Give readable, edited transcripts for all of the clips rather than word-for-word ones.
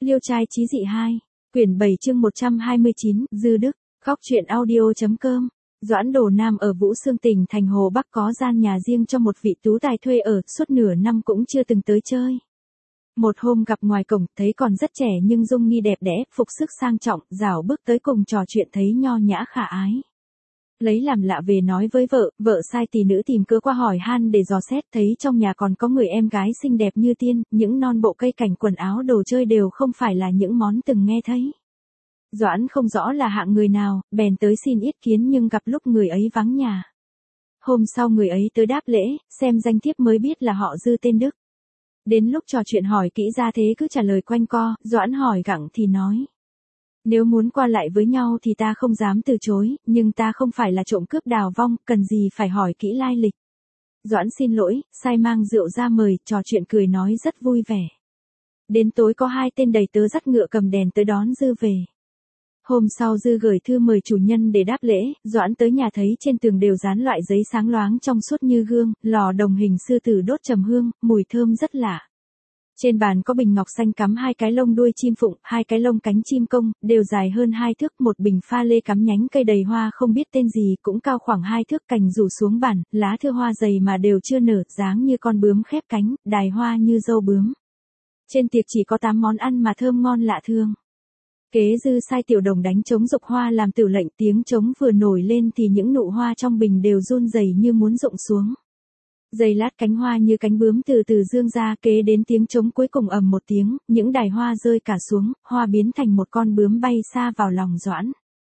Liêu trai chí dị 2, quyển 7 chương 129, Dư Đức, khóc chuyện audio.com. Doãn Đồ Nam ở Vũ Xương tỉnh thành Hồ Bắc có gian nhà riêng cho một vị tú tài thuê ở, suốt nửa năm cũng chưa từng tới chơi. Một hôm gặp ngoài cổng, thấy còn rất trẻ nhưng dung nghi đẹp đẽ, phục sức sang trọng, rảo bước tới cùng trò chuyện thấy nho nhã khả ái. Lấy làm lạ về nói với vợ sai tỷ nữ tìm cớ qua hỏi han để dò xét, thấy trong nhà còn có người em gái xinh đẹp như tiên, những non bộ cây cảnh quần áo đồ chơi đều không phải là những món từng nghe thấy. Doãn không rõ là hạng người nào, bèn tới xin ý kiến nhưng gặp lúc người ấy vắng nhà. Hôm sau người ấy tới đáp lễ, xem danh thiếp mới biết là họ Dư tên Đức. Đến lúc trò chuyện hỏi kỹ ra thế cứ trả lời quanh co, Doãn hỏi gặng thì nói. Nếu muốn qua lại với nhau thì ta không dám từ chối, nhưng ta không phải là trộm cướp đào vong, cần gì phải hỏi kỹ lai lịch. Doãn xin lỗi, sai mang rượu ra mời, trò chuyện cười nói rất vui vẻ. Đến tối có hai tên đầy tớ dắt ngựa cầm đèn tới đón Dư về. Hôm sau Dư gửi thư mời chủ nhân để đáp lễ, Doãn tới nhà thấy trên tường đều dán loại giấy sáng loáng trong suốt như gương, lò đồng hình sư tử đốt trầm hương, mùi thơm rất lạ. Trên bàn có bình ngọc xanh cắm hai cái lông đuôi chim phụng, hai cái lông cánh chim công, đều dài hơn 2 thước, một bình pha lê cắm nhánh cây đầy hoa không biết tên gì cũng cao khoảng 2 thước, cành rủ xuống bàn, lá thưa hoa dày mà đều chưa nở, dáng như con bướm khép cánh, đài hoa như dâu bướm. Trên tiệc chỉ có 8 món ăn mà thơm ngon lạ thương. Kế Dư sai tiểu đồng đánh trống dục hoa làm tử lệnh, tiếng trống vừa nổi lên thì những nụ hoa trong bình đều run rẩy như muốn rụng xuống. Giây lát cánh hoa như cánh bướm từ từ dương ra, kế đến tiếng trống cuối cùng ầm một tiếng, những đài hoa rơi cả xuống, hoa biến thành một con bướm bay xa vào lòng Doãn.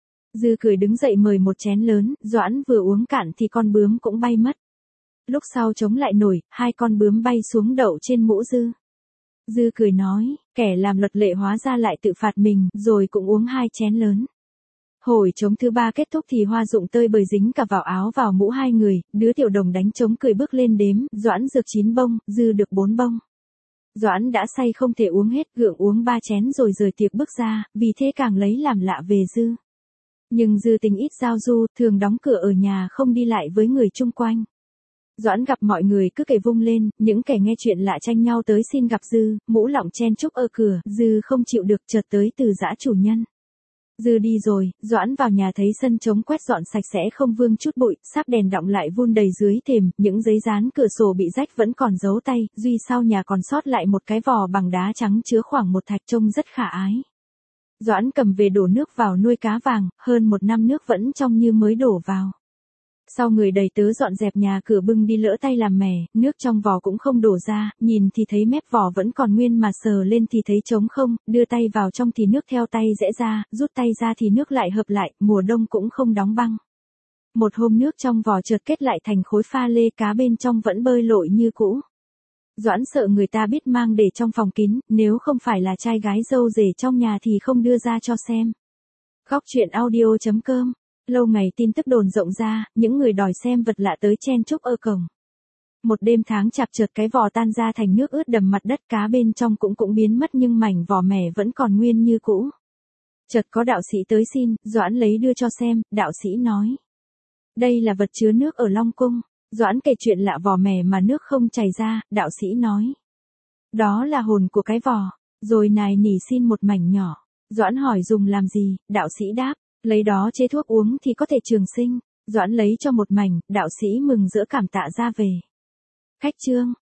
Dư cười đứng dậy mời một chén lớn, Doãn vừa uống cạn thì con bướm cũng bay mất. Lúc sau trống lại nổi, hai con bướm bay xuống đậu trên mũ Dư. Dư cười nói, kẻ làm luật lệ hóa ra lại tự phạt mình, rồi cũng uống 2 chén lớn. Hồi trống thứ 3 kết thúc thì hoa rụng tơi bời dính cả vào áo vào mũ hai người, đứa tiểu đồng đánh trống cười bước lên đếm, Doãn dược 9 bông, Dư được 4 bông. Doãn đã say không thể uống hết, gượng uống 3 chén rồi rời tiệc bước ra, vì thế càng lấy làm lạ về Dư. Nhưng Dư tính ít giao du, thường đóng cửa ở nhà không đi lại với người chung quanh. Doãn gặp mọi người cứ kể vung lên, những kẻ nghe chuyện lạ tranh nhau tới xin gặp Dư, mũ lọng chen chúc ở cửa, Dư không chịu được chợt tới từ giã chủ nhân. Dư đi rồi, Doãn vào nhà thấy sân trống quét dọn sạch sẽ không vương chút bụi, sáp đèn đọng lại vun đầy dưới thềm, những giấy dán cửa sổ bị rách vẫn còn dấu tay, duy sau nhà còn sót lại một cái vò bằng đá trắng chứa khoảng một thạch trông rất khả ái. Doãn cầm về đổ nước vào nuôi cá vàng, hơn 1 năm nước vẫn trong như mới đổ vào. Sau người đầy tớ dọn dẹp nhà cửa bưng đi lỡ tay làm mẻ, nước trong vò cũng không đổ ra, nhìn thì thấy mép vò vẫn còn nguyên mà sờ lên thì thấy trống không, đưa tay vào trong thì nước theo tay rẽ ra, rút tay ra thì nước lại hợp lại, mùa đông cũng không đóng băng. Một hôm nước trong vò chợt kết lại thành khối pha lê, cá bên trong vẫn bơi lội như cũ. Doãn sợ người ta biết mang để trong phòng kín, nếu không phải là trai gái dâu rể trong nhà thì không đưa ra cho xem. Khóc chuyện audio.com. Lâu ngày tin tức đồn rộng ra, những người đòi xem vật lạ tới chen chúc ở cổng. Một đêm tháng chạp chợt cái vò tan ra thành nước ướt đầm mặt đất, cá bên trong cũng biến mất nhưng mảnh vỏ mẻ vẫn còn nguyên như cũ. Chợt có đạo sĩ tới xin, Doãn lấy đưa cho xem, đạo sĩ nói. Đây là vật chứa nước ở Long Cung. Doãn kể chuyện lạ vỏ mẻ mà nước không chảy ra, đạo sĩ nói. Đó là hồn của cái vò, rồi nài nỉ xin một mảnh nhỏ. Doãn hỏi dùng làm gì, đạo sĩ đáp. Lấy đó chế thuốc uống thì có thể trường sinh. Doãn lấy cho một mảnh, đạo sĩ mừng rỡ cảm tạ ra về. Khách chương.